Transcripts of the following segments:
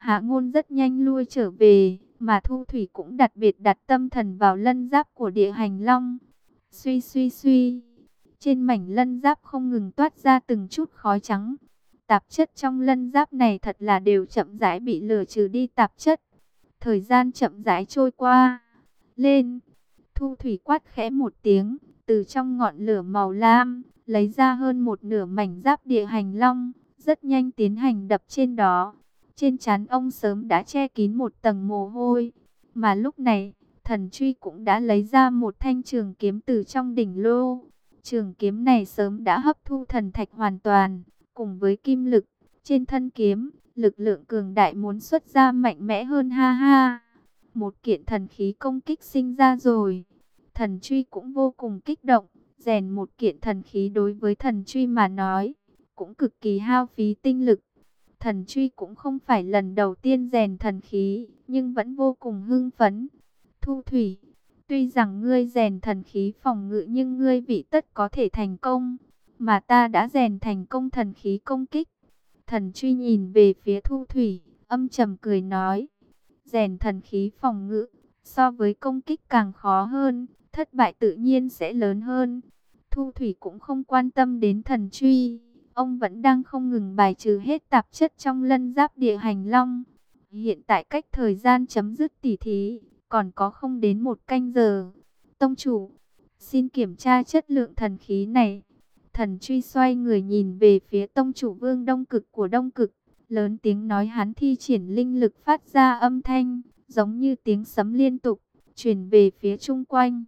Hạ Ngôn rất nhanh lui trở về, mà Thu Thủy cũng đặc biệt đặt tâm thần vào lân giáp của Địa Hành Long. Suy suy suy, trên mảnh lân giáp không ngừng toát ra từng chút khói trắng. Tạp chất trong lân giáp này thật là đều chậm rãi bị lửa trừ đi tạp chất. Thời gian chậm rãi trôi qua. Lên, Thu Thủy quát khẽ một tiếng, từ trong ngọn lửa màu lam, lấy ra hơn một nửa mảnh giáp Địa Hành Long, rất nhanh tiến hành đập trên đó. Trên trán ông sớm đã che kín một tầng mồ hôi, mà lúc này, Thần Truy cũng đã lấy ra một thanh trường kiếm từ trong đỉnh lô. Trường kiếm này sớm đã hấp thu thần thạch hoàn toàn, cùng với kim lực trên thân kiếm, lực lượng cường đại muốn xuất ra mạnh mẽ hơn ha ha. Một kiện thần khí công kích sinh ra rồi. Thần Truy cũng vô cùng kích động, rèn một kiện thần khí đối với Thần Truy mà nói, cũng cực kỳ hao phí tinh lực. Thần Truy cũng không phải lần đầu tiên rèn thần khí, nhưng vẫn vô cùng hưng phấn. Thu Thủy, tuy rằng ngươi rèn thần khí phòng ngự nhưng ngươi vị tất có thể thành công, mà ta đã rèn thành công thần khí công kích. Thần Truy nhìn về phía Thu Thủy, âm trầm cười nói, rèn thần khí phòng ngự, so với công kích càng khó hơn, thất bại tự nhiên sẽ lớn hơn. Thu Thủy cũng không quan tâm đến Thần Truy, ông vẫn đang không ngừng bài trừ hết tạp chất trong lân giáp Địa Hành Long. Hiện tại cách thời gian chấm dứt tỉ thí còn có không đến 1 canh giờ. Tông chủ, xin kiểm tra chất lượng thần khí này. Thần Truy xoay người nhìn về phía tông chủ Vương Đông Cực của Đông Cực, lớn tiếng nói, hắn thi triển linh lực phát ra âm thanh, giống như tiếng sấm liên tục, truyền về phía chung quanh.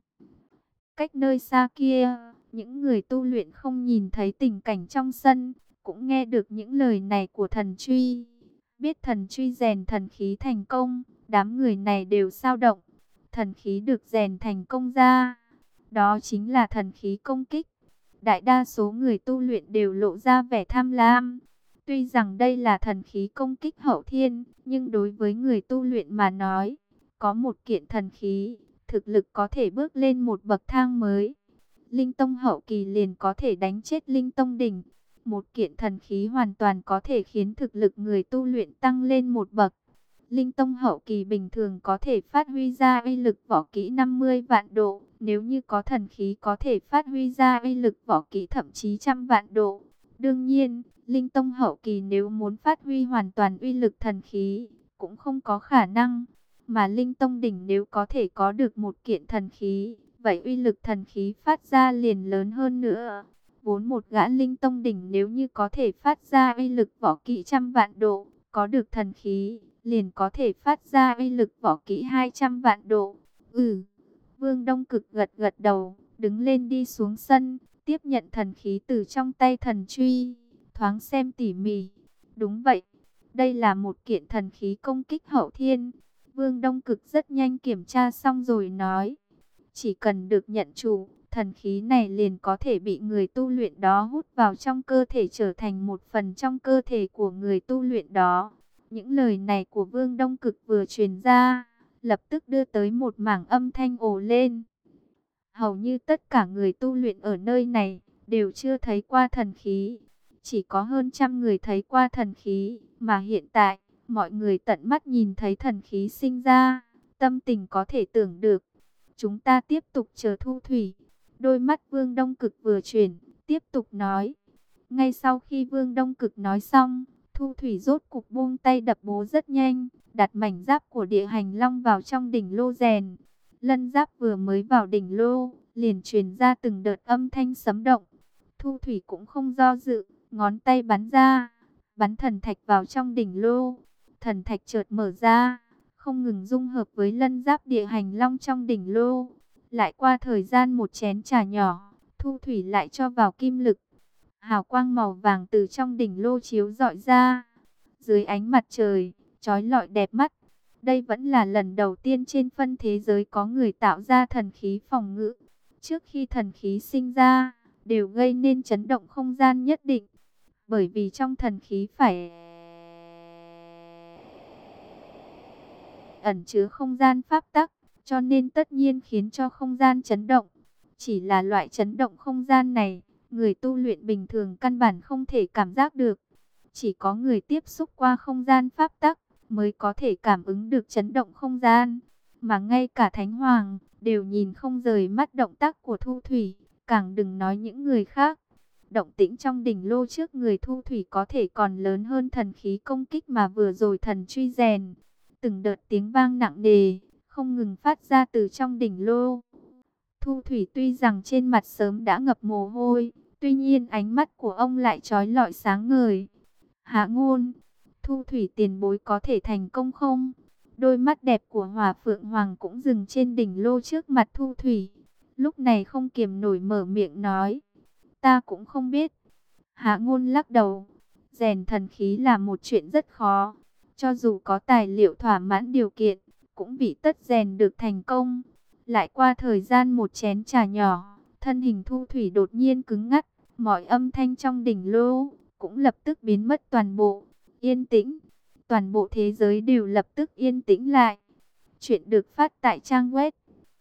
Cách nơi xa kia, những người tu luyện không nhìn thấy tình cảnh trong sân, cũng nghe được những lời này của Thần Truy. Biết Thần Truy rèn thần khí thành công, đám người này đều dao động. Thần khí được rèn thành công ra, đó chính là thần khí công kích. Đại đa số người tu luyện đều lộ ra vẻ tham lam. Tuy rằng đây là thần khí công kích hậu thiên, nhưng đối với người tu luyện mà nói, có một kiện thần khí, thực lực có thể bước lên một bậc thang mới. Linh tông hậu kỳ liền có thể đánh chết linh tông đỉnh. Một kiện thần khí hoàn toàn có thể khiến thực lực người tu luyện tăng lên một bậc. Linh tông hậu kỳ bình thường có thể phát huy ra uy lực võ kỹ 50 vạn độ. Nếu như có thần khí có thể phát huy ra uy lực võ kỹ thậm chí 100 vạn độ. Đương nhiên, linh tông hậu kỳ nếu muốn phát huy hoàn toàn uy lực thần khí, cũng không có khả năng. Mà linh tông đỉnh nếu có thể có được một kiện thần khí, vậy uy lực thần khí phát ra liền lớn hơn nữa. Vốn một gã linh tông đỉnh nếu như có thể phát ra uy lực võ kỹ 100 vạn độ, có được thần khí, liền có thể phát ra uy lực võ kỹ 200 vạn độ. Vương Đông Cực gật gật đầu, đứng lên đi xuống sân, tiếp nhận thần khí từ trong tay Thần Truy, thoáng xem tỉ mỉ. Đúng vậy, đây là một kiện thần khí công kích hậu thiên. Vương Đông Cực rất nhanh kiểm tra xong rồi nói, chỉ cần được nhận chủ, thần khí này liền có thể bị người tu luyện đó hút vào trong cơ thể, trở thành một phần trong cơ thể của người tu luyện đó. Những lời này của Vương Đông Cực vừa truyền ra, lập tức đưa tới một mảng âm thanh ồ lên. Hầu như tất cả người tu luyện ở nơi này đều chưa thấy qua thần khí. Chỉ có hơn 100 người thấy qua thần khí, mà hiện tại mọi người tận mắt nhìn thấy thần khí sinh ra, tâm tình có thể tưởng được. Chúng ta tiếp tục chờ Thu Thủy. Đôi mắt Vương Đông Cực vừa chuyển, tiếp tục nói. Ngay sau khi Vương Đông Cực nói xong, Thu Thủy rốt cục buông tay đập bố rất nhanh, đặt mảnh giáp của Địa Hành Long vào trong đỉnh lô rèn. Lân giáp vừa mới vào đỉnh lô, liền truyền ra từng đợt âm thanh sấm động. Thu Thủy cũng không do dự, ngón tay bắn ra, bắn thần thạch vào trong đỉnh lô. Thần thạch chợt mở ra, không ngừng dung hợp với lân giáp Địa Hành Long trong đỉnh lô. Lại qua thời gian một chén trà nhỏ, Thu Thủy lại cho vào kim lực. Hào quang màu vàng từ trong đỉnh lô chiếu rọi ra, dưới ánh mặt trời, chói lọi đẹp mắt. Đây vẫn là lần đầu tiên trên phân thế giới có người tạo ra thần khí phòng ngự. Trước khi thần khí sinh ra, đều gây nên chấn động không gian nhất định. Bởi vì trong thần khí phải ẩn chứa không gian pháp tắc, cho nên tất nhiên khiến cho không gian chấn động. Chỉ là loại chấn động không gian này, người tu luyện bình thường căn bản không thể cảm giác được. Chỉ có người tiếp xúc qua không gian pháp tắc mới có thể cảm ứng được chấn động không gian. Mà ngay cả Thánh Hoàng đều nhìn không rời mắt động tác của Thu Thủy, càng đừng nói những người khác. Động tĩnh trong đỉnh lô trước người Thu Thủy có thể còn lớn hơn thần khí công kích mà vừa rồi thần truy rèn. Từng đợt tiếng vang nặng nề không ngừng phát ra từ trong đỉnh lô. Thu Thủy tuy rằng trên mặt sớm đã ngập mồ hôi, tuy nhiên ánh mắt của ông lại chói lọi sáng ngời. Hạ Ngôn, Thu Thủy tiền bối có thể thành công không? Đôi mắt đẹp của Hỏa Phượng Hoàng cũng dừng trên đỉnh lô trước mặt Thu Thủy. Lúc này không kiềm nổi mở miệng nói. Ta cũng không biết. Hạ Ngôn lắc đầu. Rèn thần khí là một chuyện rất khó. Cho dù có tài liệu thỏa mãn điều kiện, cũng bị tất rèn được thành công. Lại qua thời gian một chén trà nhỏ, thân hình Thu Thủy đột nhiên cứng ngắc. Mọi âm thanh trong đỉnh lô cũng lập tức biến mất toàn bộ. Yên tĩnh. Toàn bộ thế giới đều lập tức yên tĩnh lại. Chuyện được phát tại trang web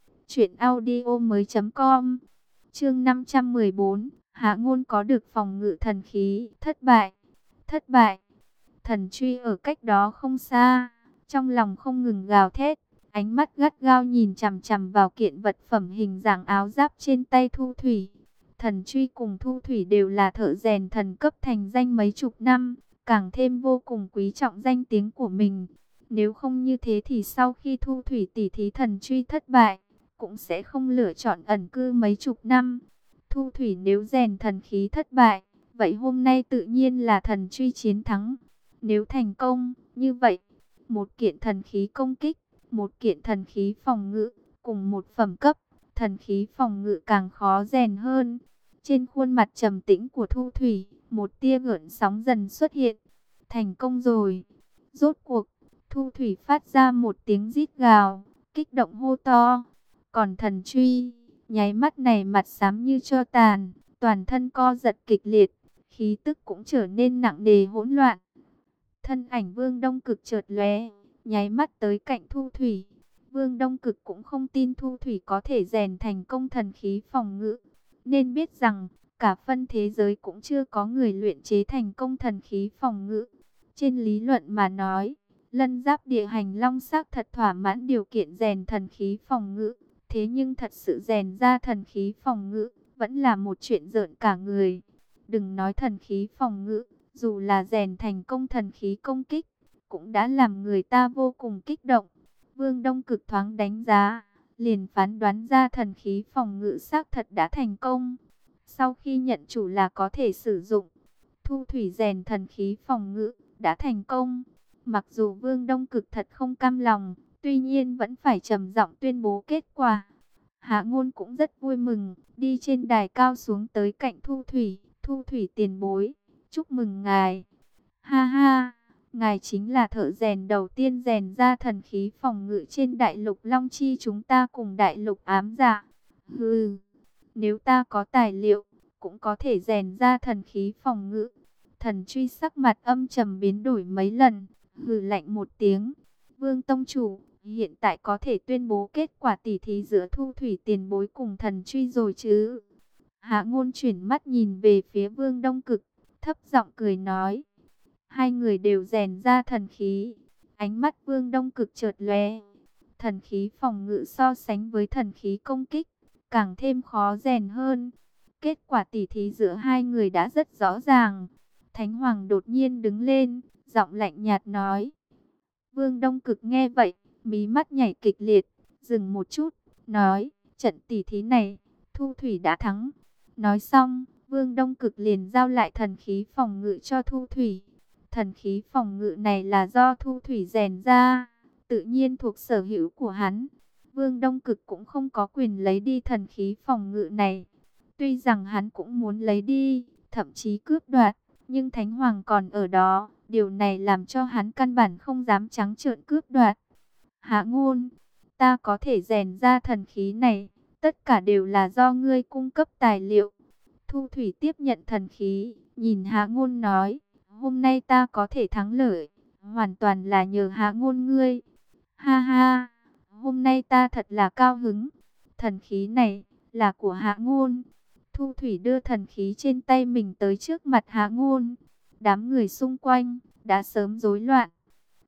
truyệnaudiomoi.com. Chương 514, Hạ Ngôn có được phòng ngự thần khí, thất bại. Thất bại. Thần truy ở cách đó không xa, trong lòng không ngừng gào thét, ánh mắt gắt gao nhìn chằm chằm vào kiện vật phẩm hình dạng áo giáp trên tay Thu Thủy. Thần truy cùng Thu Thủy đều là thợ rèn thần cấp thành danh mấy chục năm, càng thêm vô cùng quý trọng danh tiếng của mình. Nếu không như thế thì sau khi Thu Thủy tỉ thí thần truy thất bại, cũng sẽ không lựa chọn ẩn cư mấy chục năm. Thu Thủy nếu rèn thần khí thất bại, vậy hôm nay tự nhiên là thần truy chiến thắng. Nếu thành công, như vậy, một kiện thần khí công kích, một kiện thần khí phòng ngự, cùng một phẩm cấp, thần khí phòng ngự càng khó rèn hơn. Trên khuôn mặt trầm tĩnh của Thu Thủy, một tia gợn sóng dần xuất hiện. Thành công rồi. Rốt cuộc, Thu Thủy phát ra một tiếng rít gào, kích động hô to. Còn thần truy, nháy mắt này mặt xám như tro tàn, toàn thân co giật kịch liệt, khí tức cũng trở nên nặng nề hỗn loạn. Thân ảnh Vương Đông Cực chợt lóe, nháy mắt tới cạnh Thu Thủy. Vương Đông Cực cũng không tin Thu Thủy có thể rèn thành công thần khí phòng ngự, nên biết rằng cả phân thế giới cũng chưa có người luyện chế thành công thần khí phòng ngự. Trên lý luận mà nói, Lân Giáp Địa Hành Long xác thật thỏa mãn điều kiện rèn thần khí phòng ngự, thế nhưng thật sự rèn ra thần khí phòng ngự vẫn là một chuyện rợn cả người. Đừng nói thần khí phòng ngự, dù là rèn thành công thần khí công kích, cũng đã làm người ta vô cùng kích động. Vương Đông Cực thoáng đánh giá, liền phán đoán ra thần khí phòng ngự xác thật đã thành công. Sau khi nhận chủ là có thể sử dụng, Thu Thủy rèn thần khí phòng ngự đã thành công. Mặc dù Vương Đông Cực thật không cam lòng, tuy nhiên vẫn phải trầm giọng tuyên bố kết quả. Hạ Ngôn cũng rất vui mừng, đi trên đài cao xuống tới cạnh Thu Thủy. Thu Thủy tiền bối, chúc mừng ngài. Ha ha, ngài chính là thợ rèn đầu tiên rèn ra thần khí phòng ngự trên đại lục Long Chi chúng ta cùng đại lục Ám Dạ. Hừ, nếu ta có tài liệu, cũng có thể rèn ra thần khí phòng ngự. Thần truy sắc mặt âm trầm biến đổi mấy lần, hừ lạnh một tiếng. Vương Tông Chủ, hiện tại có thể tuyên bố kết quả tỉ thí giữa Thu Thủy tiền bối cùng thần truy rồi chứ? Hạ Ngôn chuyển mắt nhìn về phía Vương Đông Cực, thấp giọng cười nói. Hai người đều rèn ra thần khí. Ánh mắt Vương Đông Cực chợt lóe. Thần khí phòng ngự so sánh với thần khí công kích, càng thêm khó rèn hơn. Kết quả tỉ thí giữa hai người đã rất rõ ràng. Thánh Hoàng đột nhiên đứng lên, giọng lạnh nhạt nói. Vương Đông Cực nghe vậy, mí mắt nhảy kịch liệt, dừng một chút, nói, trận tỉ thí này, Thu Thủy đã thắng. Nói xong, Vương Đông Cực liền giao lại thần khí phòng ngự cho Thu Thủy. Thần khí phòng ngự này là do Thu Thủy rèn ra, tự nhiên thuộc sở hữu của hắn. Vương Đông Cực cũng không có quyền lấy đi thần khí phòng ngự này. Tuy rằng hắn cũng muốn lấy đi, thậm chí cướp đoạt, nhưng Thánh Hoàng còn ở đó, điều này làm cho hắn căn bản không dám trắng trợn cướp đoạt. Hạ Ngôn, ta có thể rèn ra thần khí này, tất cả đều là do ngươi cung cấp tài liệu. Thu Thủy tiếp nhận thần khí, nhìn Hạ Ngôn nói, hôm nay ta có thể thắng lợi, hoàn toàn là nhờ Hạ Ngôn ngươi. Ha ha, hôm nay ta thật là cao hứng, thần khí này là của Hạ Ngôn. Thu Thủy đưa thần khí trên tay mình tới trước mặt Hạ Ngôn. Đám người xung quanh đã sớm rối loạn.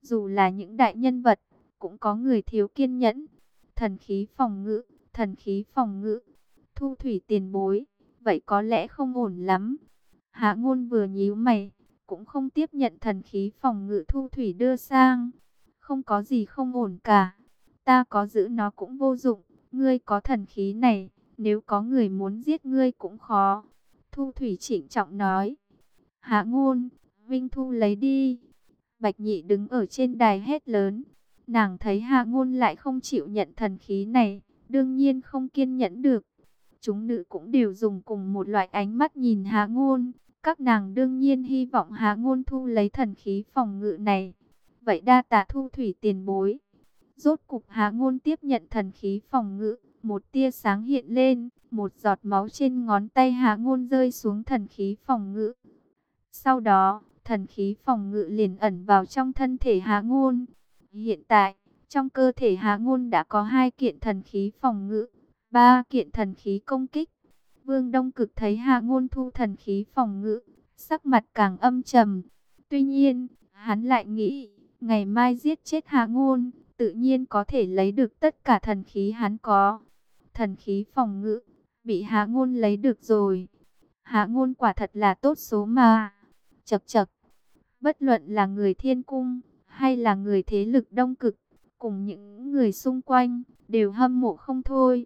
Dù là những đại nhân vật, cũng có người thiếu kiên nhẫn. Thần khí phòng ngự, thần khí phòng ngự. Thu Thủy tiền bối, vậy có lẽ không ổn lắm. Hạ Ngôn vừa nhíu mày, cũng không tiếp nhận thần khí phòng ngự Thu Thủy đưa sang. Không có gì không ổn cả. Ta có giữ nó cũng vô dụng. Ngươi có thần khí này, nếu có người muốn giết ngươi cũng khó. Thu Thủy trịnh trọng nói. Hạ Ngôn, Vinh Thu lấy đi. Bạch Nhị đứng ở trên đài hét lớn. Nàng thấy Hạ Ngôn lại không chịu nhận thần khí này, đương nhiên không kiên nhẫn được. Chúng nữ cũng đều dùng cùng một loại ánh mắt nhìn Hạ Ngôn. Các nàng đương nhiên hy vọng Hạ Ngôn thu lấy thần khí phòng ngự này. Vậy đa tạ Thu Thủy tiền bối. Rốt cục Hạ Ngôn tiếp nhận thần khí phòng ngự. Một tia sáng hiện lên, một giọt máu trên ngón tay Hạ Ngôn rơi xuống thần khí phòng ngự. Sau đó, thần khí phòng ngự liền ẩn vào trong thân thể Hạ Ngôn. Hiện tại, trong cơ thể Hạ Ngôn đã có 2 kiện thần khí phòng ngự, 3 kiện thần khí công kích. Vương Đông Cực thấy Hạ Ngôn thu thần khí phòng ngự, sắc mặt càng âm trầm. Tuy nhiên, hắn lại nghĩ, ngày mai giết chết Hạ Ngôn, tự nhiên có thể lấy được tất cả thần khí hắn có. Thần khí phòng ngự, bị Hạ Ngôn lấy được rồi. Hạ Ngôn quả thật là tốt số mà. Chậc chậc, bất luận là người Thiên Cung, hay là người thế lực Đông Cực, cùng những người xung quanh, đều hâm mộ không thôi.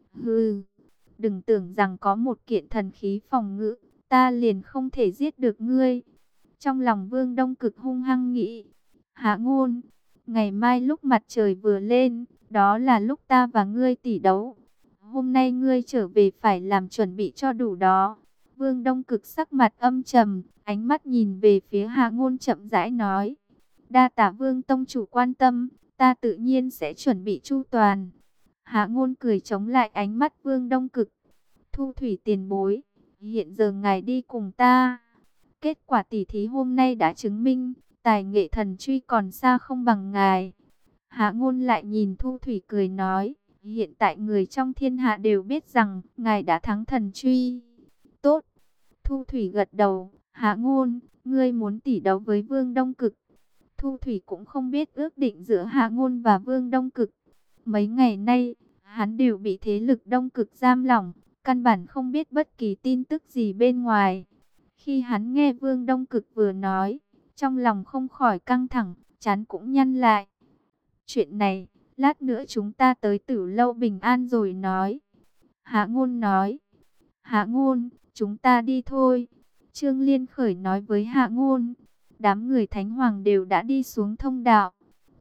Hừ, đừng tưởng rằng có một kiện thần khí phòng ngự, ta liền không thể giết được ngươi. Trong lòng Vương Đông Cực hung hăng nghĩ, Hạ Ngôn, ngày mai lúc mặt trời vừa lên, đó là lúc ta và ngươi tỷ đấu. Hôm nay ngươi trở về phải làm chuẩn bị cho đủ đó. Vương Đông Cực sắc mặt âm trầm, ánh mắt nhìn về phía Hạ Ngôn chậm rãi nói. Đa tạ Vương Tông chủ quan tâm, ta tự nhiên sẽ chuẩn bị chu toàn. Hạ Ngôn cười chống lại ánh mắt Vương Đông Cực. Thu Thủy tiền bối, hiện giờ ngài đi cùng ta. Kết quả tỷ thí hôm nay đã chứng minh, tài nghệ thần truy còn xa không bằng ngài. Hạ Ngôn lại nhìn Thu Thủy cười nói, hiện tại người trong thiên hạ đều biết rằng ngài đã thắng thần truy. Tốt. Thu Thủy gật đầu. Hạ Ngôn, ngươi muốn tỷ đấu với Vương Đông Cực. Thu Thủy cũng không biết ước định giữa Hạ Ngôn và Vương Đông Cực. Mấy ngày nay, hắn đều bị thế lực Đông Cực giam lỏng, căn bản không biết bất kỳ tin tức gì bên ngoài. Khi hắn nghe Vương Đông Cực vừa nói, trong lòng không khỏi căng thẳng, trán cũng nhăn lại. Chuyện này, lát nữa chúng ta tới Tử Lâu Bình An rồi nói. Hạ Ngôn nói. Hạ Ngôn, chúng ta đi thôi. Trương Liên Khởi nói với Hạ Ngôn. Đám người Thánh Hoàng đều đã đi xuống thông đạo.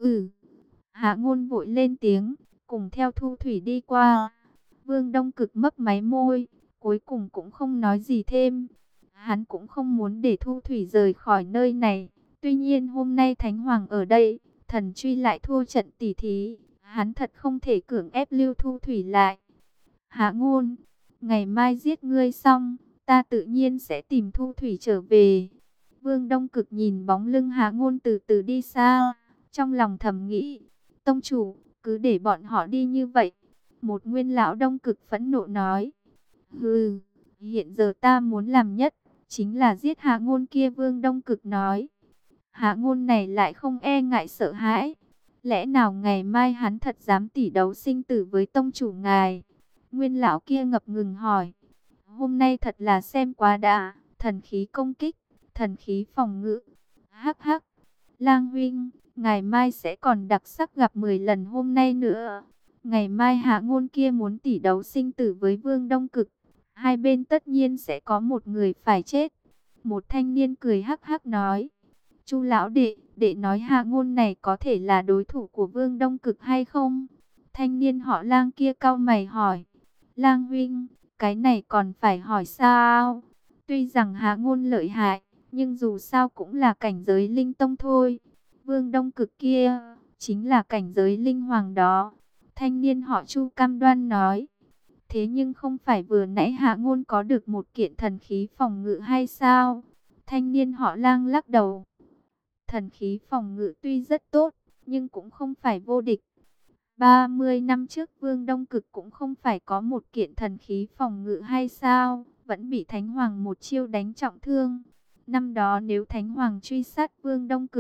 Hạ Ngôn vội lên tiếng, cùng theo Thu Thủy đi qua. Vương Đông Cực mấp máy môi, cuối cùng cũng không nói gì thêm. Hắn cũng không muốn để Thu Thủy rời khỏi nơi này. Tuy nhiên hôm nay Thánh Hoàng ở đây, thần truy lại thua trận tỷ thí. Hắn thật không thể cưỡng ép lưu Thu Thủy lại. Hạ Ngôn, ngày mai giết ngươi xong, ta tự nhiên sẽ tìm Thu Thủy trở về. Vương Đông Cực nhìn bóng lưng Hạ Ngôn từ từ đi xa, trong lòng thầm nghĩ, tông chủ, cứ để bọn họ đi như vậy. Một nguyên lão Đông Cực phẫn nộ nói, hừ, hiện giờ ta muốn làm nhất, chính là giết Hạ Ngôn kia. Vương Đông Cực nói, Hạ Ngôn này lại không e ngại sợ hãi. Lẽ nào ngày mai hắn thật dám tỷ đấu sinh tử với tông chủ ngài? Nguyên lão kia ngập ngừng hỏi. Hôm nay thật là xem quá đã, thần khí công kích, thần khí phòng ngự. Hắc hắc, Lang huynh, ngày mai sẽ còn đặc sắc gặp 10 lần hôm nay nữa. Ngày mai Hạ Ngôn kia muốn tỷ đấu sinh tử với Vương Đông Cực. Hai bên tất nhiên sẽ có một người phải chết. Một thanh niên cười hắc hắc nói. Chu lão đệ, đệ nói Hạ Ngôn này có thể là đối thủ của Vương Đông Cực hay không? Thanh niên họ Lang kia cau mày hỏi. Lang huynh, cái này còn phải hỏi sao? Tuy rằng Hạ Ngôn lợi hại, nhưng dù sao cũng là cảnh giới linh tông thôi. Vương Đông Cực kia, chính là cảnh giới linh hoàng đó. Thanh niên họ Chu cam đoan nói. Thế nhưng không phải vừa nãy Hạ Ngôn có được một kiện thần khí phòng ngự hay sao? Thanh niên họ Lang lắc đầu. Thần khí phòng ngự tuy rất tốt, nhưng cũng không phải vô địch. 30 năm trước Vương Đông Cực cũng không phải có một kiện thần khí phòng ngự hay sao? Vẫn bị Thánh Hoàng một chiêu đánh trọng thương. Năm đó nếu Thánh Hoàng truy sát Vương Đông Cực,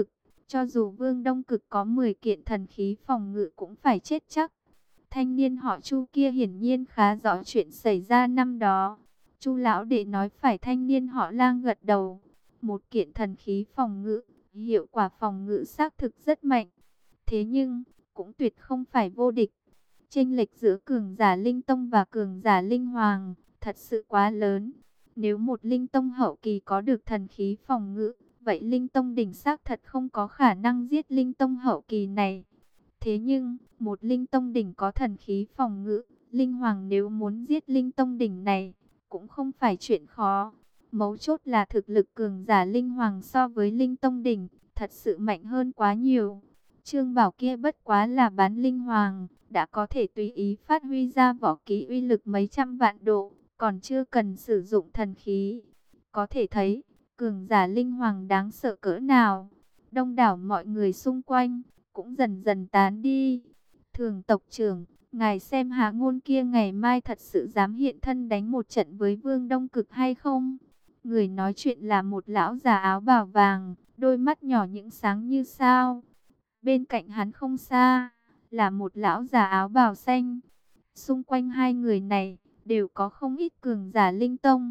Cho dù Vương Đông Cực có 10 kiện thần khí phòng ngự cũng phải chết chắc. Thanh niên họ Chu kia hiển nhiên khá rõ chuyện xảy ra năm đó. Chu lão đệ nói phải, thanh niên họ Lang gật đầu. Một kiện thần khí phòng ngự, hiệu quả phòng ngự xác thực rất mạnh. Thế nhưng, cũng tuyệt không phải vô địch. Chênh lệch giữa cường giả linh tông và cường giả linh hoàng thật sự quá lớn. Nếu một linh tông hậu kỳ có được thần khí phòng ngự, vậy linh tông đỉnh xác thật không có khả năng giết linh tông hậu kỳ này. Thế nhưng, một linh tông đỉnh có thần khí phòng ngự, linh hoàng nếu muốn giết linh tông đỉnh này, cũng không phải chuyện khó. Mấu chốt là thực lực cường giả linh hoàng so với linh tông đỉnh, thật sự mạnh hơn quá nhiều. Trương Bảo kia bất quá là bán linh hoàng, đã có thể tùy ý phát huy ra võ kỹ uy lực mấy trăm vạn độ, còn chưa cần sử dụng thần khí. Có thể thấy, cường giả linh hoàng đáng sợ cỡ nào. Đông đảo mọi người xung quanh cũng dần dần tán đi. Thường tộc trưởng, ngài xem Hạ Ngôn kia ngày mai thật sự dám hiện thân đánh một trận với Vương Đông Cực hay không? Người nói chuyện là một lão già áo bào vàng, đôi mắt nhỏ những sáng như sao. Bên cạnh hắn không xa là một lão già áo bào xanh. Xung quanh hai người này đều có không ít cường giả linh tông.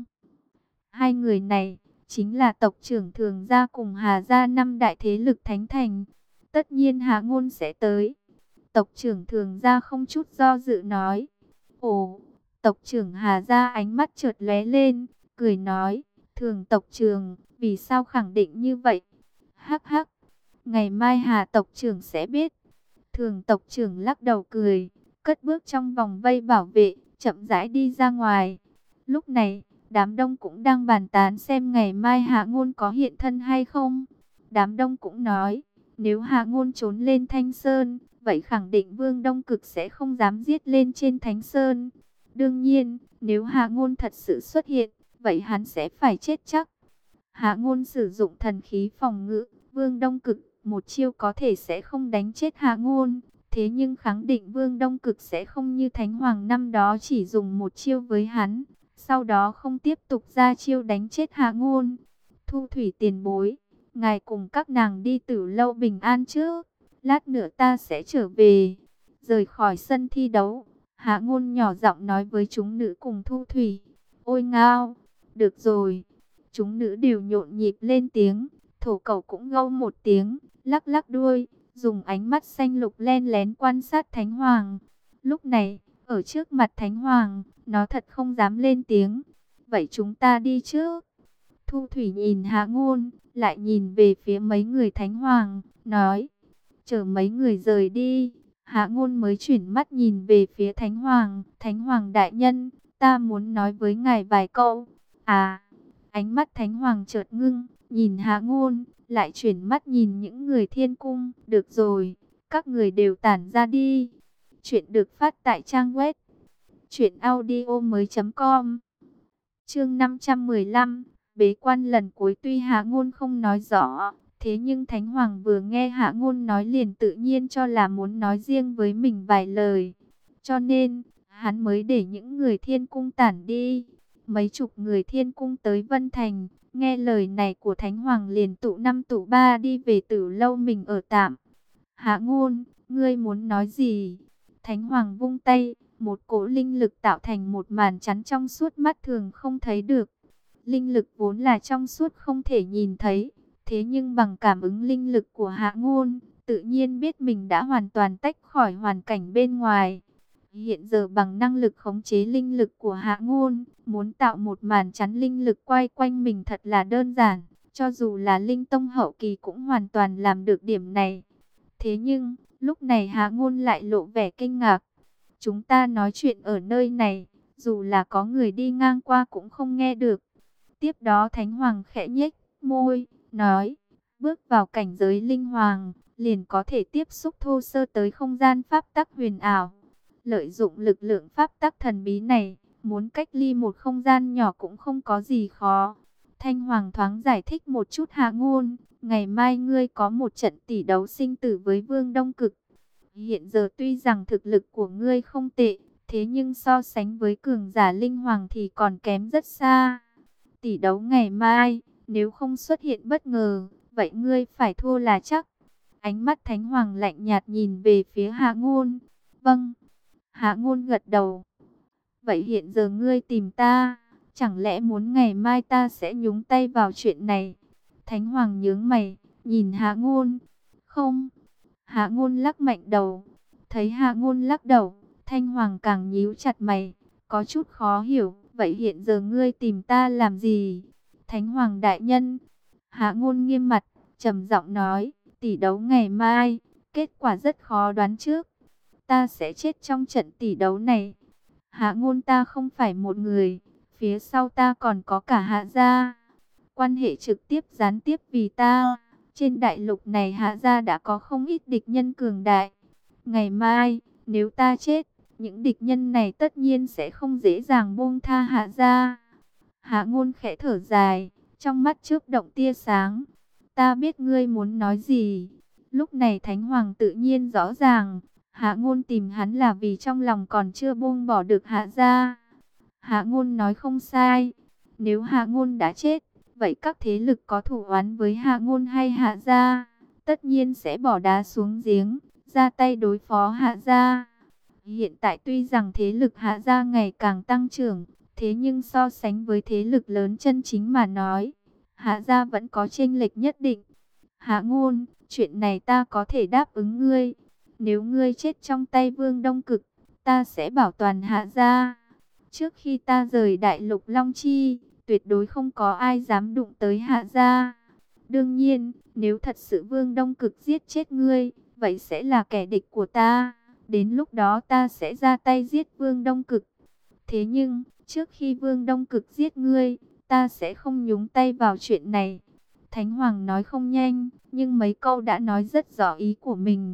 Hai người này chính là tộc trưởng Thường gia cùng Hà gia, năm đại thế lực thánh thành. Tất nhiên Hạ Ngôn sẽ tới. Tộc trưởng Thường gia không chút do dự nói. Ồ, tộc trưởng Hà gia ánh mắt chợt lóe lên, cười nói, Thường tộc trưởng, vì sao khẳng định như vậy? Hắc hắc, ngày mai Hà tộc trưởng sẽ biết. Thường tộc trưởng lắc đầu cười, cất bước trong vòng vây bảo vệ, chậm rãi đi ra ngoài. Lúc này, đám đông cũng đang bàn tán xem ngày mai Hạ Ngôn có hiện thân hay không. Đám đông cũng nói, nếu Hạ Ngôn trốn lên Thanh Sơn, vậy khẳng định Vương Đông Cực sẽ không dám giết lên trên Thánh Sơn. Đương nhiên, nếu Hạ Ngôn thật sự xuất hiện, vậy hắn sẽ phải chết chắc. Hạ Ngôn sử dụng thần khí phòng ngự, Vương Đông Cực một chiêu có thể sẽ không đánh chết Hạ Ngôn. Thế nhưng khẳng định Vương Đông Cực sẽ không như Thánh Hoàng năm đó chỉ dùng một chiêu với hắn, sau đó không tiếp tục ra chiêu đánh chết Hạ Ngôn. Thu Thủy tiền bối, ngài cùng các nàng đi Tử Lâu bình an trước, lát nữa ta sẽ trở về. Rời khỏi sân thi đấu, Hạ Ngôn nhỏ giọng nói với chúng nữ cùng Thu Thủy. Ôi ngao, được rồi. Chúng nữ đều nhộn nhịp lên tiếng, thổ cẩu cũng gâu một tiếng, lắc lắc đuôi, dùng ánh mắt xanh lục len lén quan sát Thánh Hoàng. Lúc này, ở trước mặt Thánh Hoàng, nó thật không dám lên tiếng. Vậy chúng ta đi trước. Thu Thủy nhìn Hạ Ngôn, lại nhìn về phía mấy người Thánh Hoàng, nói, chờ mấy người rời đi. Hạ Ngôn mới chuyển mắt nhìn về phía Thánh Hoàng. Thánh Hoàng đại nhân, ta muốn nói với ngài vài câu. À, ánh mắt Thánh Hoàng chợt ngưng, nhìn Hạ Ngôn, lại chuyển mắt nhìn những người thiên cung. Được rồi, các người đều tản ra đi. Chuyện được phát tại trang web truyệnaudiomoi.com. Chương 515, bế quan lần cuối. Tuy Hạ Ngôn không nói rõ, thế nhưng Thánh Hoàng vừa nghe Hạ Ngôn nói liền tự nhiên cho là muốn nói riêng với mình vài lời. Cho nên, hắn mới để những người thiên cung tản đi. Mấy chục người thiên cung tới Vân Thành, nghe lời này của Thánh Hoàng liền tụ 5 tụ 3 đi về Tử Lâu mình ở tạm. Hạ Ngôn, ngươi muốn nói gì? Thánh Hoàng vung tay, một cỗ linh lực tạo thành một màn chắn trong suốt, mắt thường không thấy được. Linh lực vốn là trong suốt không thể nhìn thấy, thế nhưng bằng cảm ứng linh lực của Hạ Ngôn, tự nhiên biết mình đã hoàn toàn tách khỏi hoàn cảnh bên ngoài. Hiện giờ bằng năng lực khống chế linh lực của Hạ Ngôn, muốn tạo một màn chắn linh lực quay quanh mình thật là đơn giản. Cho dù là linh tông hậu kỳ cũng hoàn toàn làm được điểm này. Thế nhưng, lúc này Hạ Ngôn lại lộ vẻ kinh ngạc. Chúng ta nói chuyện ở nơi này, dù là có người đi ngang qua cũng không nghe được. Tiếp đó Thánh Hoàng khẽ nhếch môi, nói, bước vào cảnh giới linh hoàng, liền có thể tiếp xúc thô sơ tới không gian pháp tắc huyền ảo. Lợi dụng lực lượng pháp tắc thần bí này, muốn cách ly một không gian nhỏ cũng không có gì khó. Thanh Hoàng thoáng giải thích một chút. Hạ Ngôn, ngày mai ngươi có một trận tỷ đấu sinh tử với Vương Đông Cực. Hiện giờ tuy rằng thực lực của ngươi không tệ, thế nhưng so sánh với cường giả linh hoàng thì còn kém rất xa. Tỷ đấu ngày mai, nếu không xuất hiện bất ngờ, vậy ngươi phải thua là chắc. Ánh mắt Thánh Hoàng lạnh nhạt nhìn về phía Hạ Ngôn. Vâng. Hạ Ngôn gật đầu. Vậy hiện giờ ngươi tìm ta, chẳng lẽ muốn ngày mai ta sẽ nhúng tay vào chuyện này? Thánh Hoàng nhướng mày, nhìn Hạ Ngôn. Không. Hạ Ngôn lắc mạnh đầu. Thấy Hạ Ngôn lắc đầu, Thanh Hoàng càng nhíu chặt mày, có chút khó hiểu. Vậy hiện giờ ngươi tìm ta làm gì? Thánh Hoàng đại nhân. Hạ Ngôn nghiêm mặt, trầm giọng nói, tỷ đấu ngày mai, kết quả rất khó đoán trước. Ta sẽ chết trong trận tỷ đấu này. Hạ Ngôn ta không phải một người, phía sau ta còn có cả Hạ gia. Quan hệ trực tiếp gián tiếp vì ta. Trên đại lục này Hạ gia đã có không ít địch nhân cường đại. Ngày mai, nếu ta chết, những địch nhân này tất nhiên sẽ không dễ dàng buông tha Hạ gia. Hạ Ngôn khẽ thở dài, trong mắt chớp động tia sáng. Ta biết ngươi muốn nói gì. Lúc này Thánh Hoàng tự nhiên rõ ràng, Hạ Ngôn tìm hắn là vì trong lòng còn chưa buông bỏ được Hạ gia. Hạ Ngôn nói không sai. Nếu Hạ Ngôn đã chết, vậy các thế lực có thù oán với Hạ Ngôn hay Hạ gia, tất nhiên sẽ bỏ đá xuống giếng, ra tay đối phó Hạ gia. Hiện tại tuy rằng thế lực Hạ gia ngày càng tăng trưởng, thế nhưng so sánh với thế lực lớn chân chính mà nói, Hạ gia vẫn có chênh lệch nhất định. Hạ Ngôn, chuyện này ta có thể đáp ứng ngươi. Nếu ngươi chết trong tay Vương Đông Cực, ta sẽ bảo toàn Hạ gia. Trước khi ta rời đại lục Long Chi, tuyệt đối không có ai dám đụng tới Hạ gia. Đương nhiên, nếu thật sự Vương Đông Cực giết chết ngươi, vậy sẽ là kẻ địch của ta. Đến lúc đó ta sẽ ra tay giết Vương Đông Cực. Thế nhưng, trước khi Vương Đông Cực giết ngươi, ta sẽ không nhúng tay vào chuyện này. Thánh Hoàng nói không nhanh, nhưng mấy câu đã nói rất rõ ý của mình.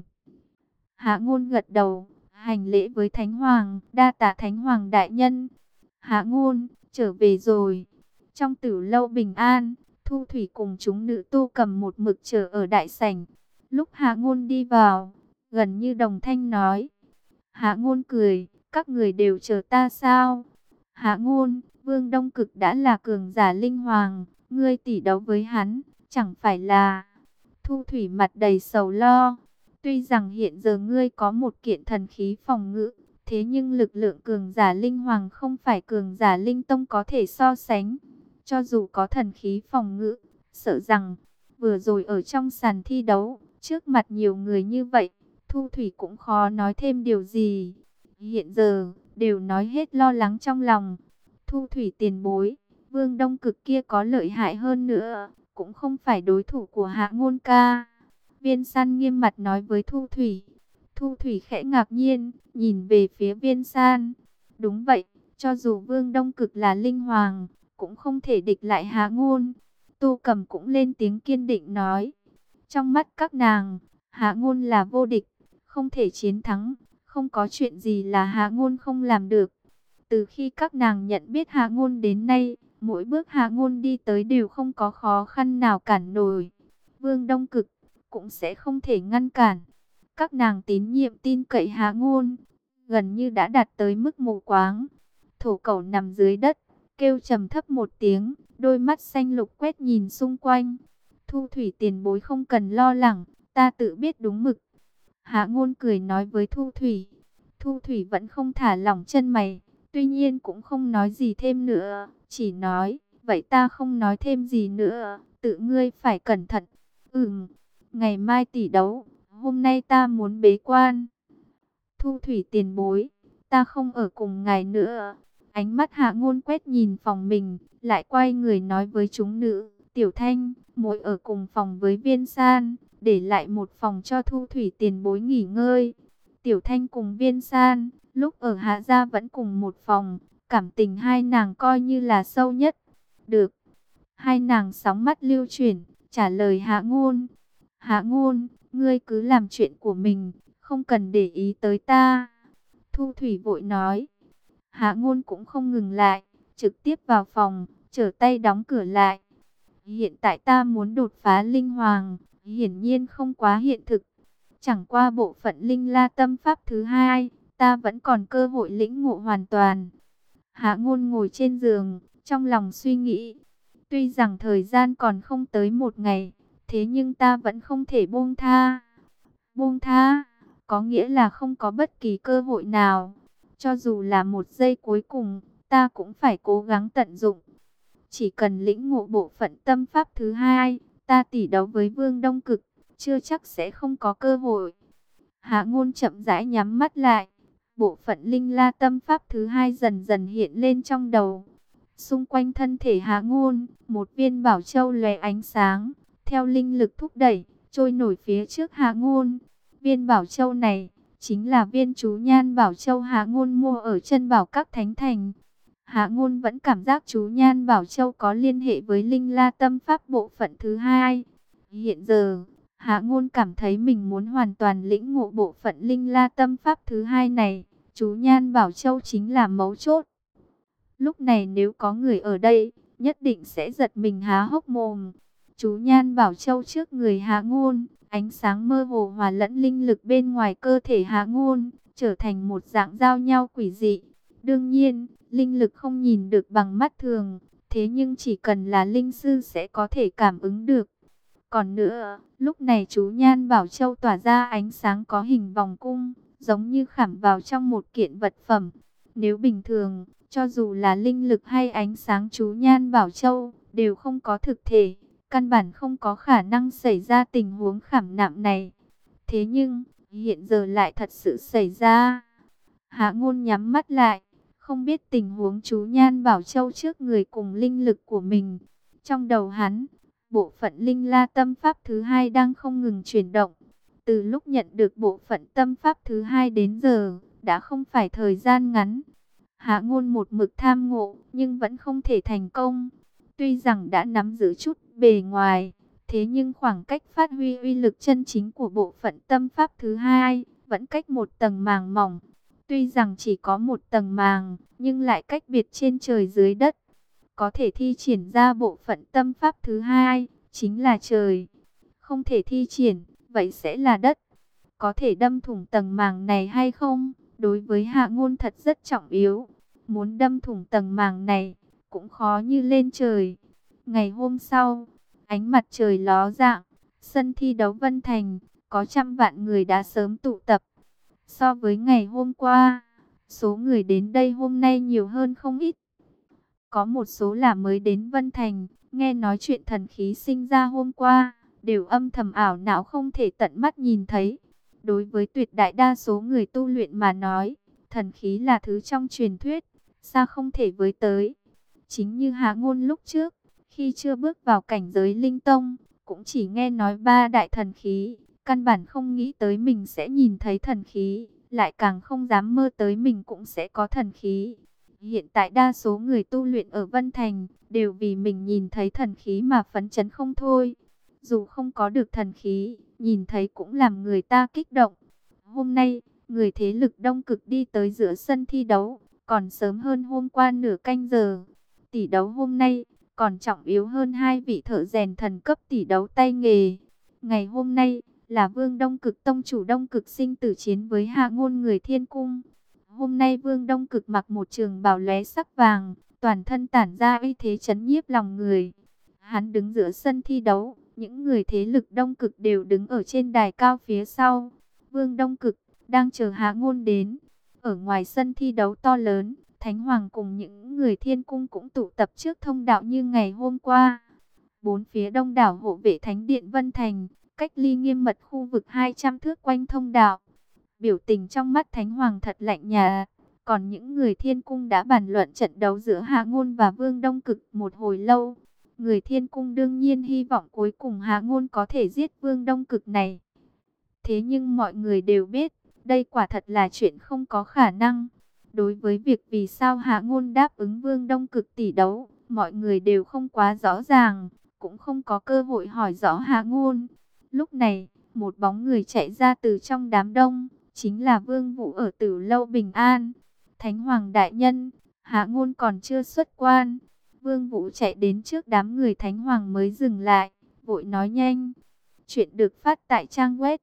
Hạ Ngôn gật đầu, hành lễ với Thánh Hoàng, đa tạ Thánh Hoàng đại nhân. Hạ Ngôn, trở về rồi. Trong Tử lâu Bình An, Thu Thủy cùng chúng nữ Tu Cầm một mực chờ ở đại sảnh. Lúc Hạ Ngôn đi vào, gần như đồng thanh nói. Hạ Ngôn cười, các người đều chờ ta sao? Hạ Ngôn, Vương Đông Cực đã là cường giả linh hoàng, ngươi tỷ đấu với hắn, chẳng phải là... Thu Thủy mặt đầy sầu lo. Tuy rằng hiện giờ ngươi có một kiện thần khí phòng ngự, thế nhưng lực lượng cường giả linh hoàng không phải cường giả linh tông có thể so sánh. Cho dù có thần khí phòng ngự, sợ rằng vừa rồi ở trong sàn thi đấu, trước mặt nhiều người như vậy, Thu Thủy cũng khó nói thêm điều gì. Hiện giờ, đều nói hết lo lắng trong lòng. Thu Thủy tiền bối, Vương Đông Cực kia có lợi hại hơn nữa, cũng không phải đối thủ của Hạ Ngôn ca. Viên San nghiêm mặt nói với Thu Thủy. Thu Thủy khẽ ngạc nhiên, nhìn về phía Viên San. Đúng vậy, cho dù Vương Đông Cực là linh hoàng, cũng không thể địch lại Hạ Ngôn. Tu Cầm cũng lên tiếng kiên định nói. Trong mắt các nàng, Hạ Ngôn là vô địch, không thể chiến thắng, không có chuyện gì là Hạ Ngôn không làm được. Từ khi các nàng nhận biết Hạ Ngôn đến nay, mỗi bước Hạ Ngôn đi tới đều không có khó khăn nào cản nổi. Vương Đông Cực cũng sẽ không thể ngăn cản. Các nàng tín nhiệm tin cậy Hạ Ngôn, gần như đã đạt tới mức mù quáng. Thổ Cẩu nằm dưới đất, kêu trầm thấp một tiếng, đôi mắt xanh lục quét nhìn xung quanh. Thu Thủy tiền bối không cần lo lắng, ta tự biết đúng mực. Hạ Ngôn cười nói với Thu Thủy. Thu Thủy vẫn không thả lỏng chân mày, tuy nhiên cũng không nói gì thêm nữa, chỉ nói, vậy ta không nói thêm gì nữa, tự ngươi phải cẩn thận. Ngày mai tỷ đấu, hôm nay ta muốn bế quan. Thu Thủy tiền bối, ta không ở cùng ngài nữa. Ánh mắt Hạ Ngôn quét nhìn phòng mình, lại quay người nói với chúng nữ. Tiểu Thanh, muội ở cùng phòng với Viên San, để lại một phòng cho Thu Thủy tiền bối nghỉ ngơi. Tiểu Thanh cùng Viên San, lúc ở Hạ gia vẫn cùng một phòng, cảm tình hai nàng coi như là sâu nhất. Được. Hai nàng sóng mắt lưu chuyển, trả lời Hạ Ngôn. Hạ Ngôn, ngươi cứ làm chuyện của mình, không cần để ý tới ta. Thu Thủy vội nói. Hạ Ngôn cũng không ngừng lại, trực tiếp vào phòng, trở tay đóng cửa lại. Hiện tại ta muốn đột phá linh hoàng, hiển nhiên không quá hiện thực. Chẳng qua bộ phận linh la tâm pháp thứ hai, ta vẫn còn cơ hội lĩnh ngộ hoàn toàn. Hạ Ngôn ngồi trên giường, trong lòng suy nghĩ. Tuy rằng thời gian còn không tới một ngày, thế nhưng ta vẫn không thể buông tha. Buông tha, có nghĩa là không có bất kỳ cơ hội nào. Cho dù là một giây cuối cùng, ta cũng phải cố gắng tận dụng. Chỉ cần lĩnh ngộ bộ phận tâm pháp thứ hai, ta tỷ đấu với Vương Đông Cực, chưa chắc sẽ không có cơ hội. Hạ Ngôn chậm rãi nhắm mắt lại. Bộ phận linh la tâm pháp thứ hai dần dần hiện lên trong đầu. Xung quanh thân thể Hạ Ngôn, một viên bảo châu lóe ánh sáng, theo linh lực thúc đẩy, trôi nổi phía trước Hạ Ngôn. Viên bảo châu này chính là viên chú nhan bảo châu Hạ Ngôn mua ở chân bảo các thánh thành. Hạ Ngôn vẫn cảm giác chú nhan bảo châu có liên hệ với linh la tâm pháp bộ phận thứ hai. Hiện giờ, Hạ Ngôn cảm thấy mình muốn hoàn toàn lĩnh ngộ bộ phận linh la tâm pháp thứ hai này. Chú nhan bảo châu chính là mấu chốt. Lúc này nếu có người ở đây, nhất định sẽ giật mình há hốc mồm. Chú nhan bảo châu trước người Hạ Ngôn, ánh sáng mơ hồ hòa lẫn linh lực bên ngoài cơ thể Hạ Ngôn, trở thành một dạng giao nhau quỷ dị. Đương nhiên, linh lực không nhìn được bằng mắt thường, thế nhưng chỉ cần là linh sư sẽ có thể cảm ứng được. Còn nữa, lúc này chú nhan bảo châu tỏa ra ánh sáng có hình vòng cung, giống như khảm vào trong một kiện vật phẩm. Nếu bình thường, cho dù là linh lực hay ánh sáng chú nhan bảo châu, đều không có thực thể, căn bản không có khả năng xảy ra tình huống khảm nạm này. Thế nhưng, hiện giờ lại thật sự xảy ra. Hạ Ngôn nhắm mắt lại, không biết tình huống chú nhan bảo châu trước người cùng linh lực của mình. Trong đầu hắn, bộ phận linh la tâm pháp thứ hai đang không ngừng chuyển động. Từ lúc nhận được bộ phận tâm pháp thứ hai đến giờ, đã không phải thời gian ngắn. Hạ Ngôn một mực tham ngộ, nhưng vẫn không thể thành công. Tuy rằng đã nắm giữ chút bề ngoài, thế nhưng khoảng cách phát huy uy lực chân chính của bộ phận tâm pháp thứ hai, vẫn cách một tầng màng mỏng. Tuy rằng chỉ có một tầng màng, nhưng lại cách biệt trên trời dưới đất. Có thể thi triển ra bộ phận tâm pháp thứ hai, chính là trời. Không thể thi triển, vậy sẽ là đất. Có thể đâm thủng tầng màng này hay không, đối với Hạ Ngôn thật rất trọng yếu. Muốn đâm thủng tầng màng này, cũng khó như lên trời. Ngày hôm sau, ánh mặt trời ló dạng, sân thi đấu Vân Thành, có trăm vạn người đã sớm tụ tập. So với ngày hôm qua, số người đến đây hôm nay nhiều hơn không ít. Có một số là mới đến Vân Thành, nghe nói chuyện thần khí sinh ra hôm qua, đều âm thầm ảo não không thể tận mắt nhìn thấy. Đối với tuyệt đại đa số người tu luyện mà nói, thần khí là thứ trong truyền thuyết, xa không thể với tới. Chính như Hạ Ngôn lúc trước, khi chưa bước vào cảnh giới linh tông, cũng chỉ nghe nói ba đại thần khí, căn bản không nghĩ tới mình sẽ nhìn thấy thần khí, lại càng không dám mơ tới mình cũng sẽ có thần khí. Hiện tại đa số người tu luyện ở Vân Thành đều vì mình nhìn thấy thần khí mà phấn chấn không thôi. Dù không có được thần khí, nhìn thấy cũng làm người ta kích động. Hôm nay, người thế lực Đông Cực đi tới giữa sân thi đấu, còn sớm hơn hôm qua nửa canh giờ. Tỷ đấu hôm nay còn trọng yếu hơn hai vị thợ rèn thần cấp tỷ đấu tay nghề. Ngày hôm nay là Vương Đông Cực tông chủ Đông Cực sinh tử chiến với Hạ Ngôn người Thiên Cung. Hôm nay Vương Đông Cực mặc một trường bào lóe sắc vàng, toàn thân tản ra uy thế chấn nhiếp lòng người. Hắn đứng giữa sân thi đấu, những người thế lực Đông Cực đều đứng ở trên đài cao phía sau. Vương Đông Cực đang chờ Hạ Ngôn đến. Ở ngoài sân thi đấu to lớn, Thánh Hoàng cùng những người Thiên Cung cũng tụ tập trước thông đạo như ngày hôm qua. Bốn phía đông đảo hộ vệ Thánh Điện Vân Thành, cách ly nghiêm mật khu vực 200 thước quanh thông đạo. Biểu tình trong mắt Thánh Hoàng thật lạnh nhạt. Còn những người Thiên Cung đã bàn luận trận đấu giữa Hạ Ngôn và Vương Đông Cực một hồi lâu. Người Thiên Cung đương nhiên hy vọng cuối cùng Hạ Ngôn có thể giết Vương Đông Cực này. Thế nhưng mọi người đều biết, đây quả thật là chuyện không có khả năng. Đối với việc vì sao Hạ Ngôn đáp ứng Vương Đông Cực tỷ đấu, mọi người đều không quá rõ ràng, cũng không có cơ hội hỏi rõ Hạ Ngôn. Lúc này, một bóng người chạy ra từ trong đám đông, chính là Vương Vũ ở Tử Lâu Bình An. Thánh Hoàng đại nhân, Hạ Ngôn còn chưa xuất quan. Vương Vũ chạy đến trước đám người Thánh Hoàng mới dừng lại, vội nói nhanh. Chuyện được phát tại trang web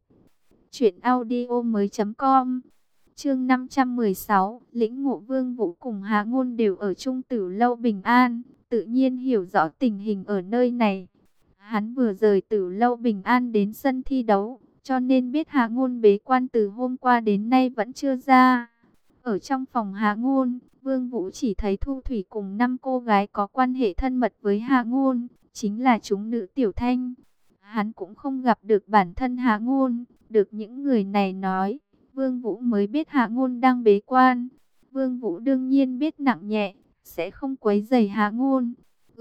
truyệnaudiomoi.com. Chương 516, lĩnh ngộ. Vương Vũ cùng Hạ Ngôn đều ở chung Tử Lâu Bình An, tự nhiên hiểu rõ tình hình ở nơi này. Hắn vừa rời Tử Lâu Bình An đến sân thi đấu, cho nên biết Hạ Ngôn bế quan từ hôm qua đến nay vẫn chưa ra. Ở trong phòng Hạ Ngôn, Vương Vũ chỉ thấy Thu Thủy cùng 5 cô gái có quan hệ thân mật với Hạ Ngôn, chính là chúng nữ Tiểu Thanh. Hắn cũng không gặp được bản thân Hạ Ngôn, được những người này nói, Vương Vũ mới biết Hạ Ngôn đang bế quan. Vương Vũ đương nhiên biết nặng nhẹ, sẽ không quấy rầy Hạ Ngôn.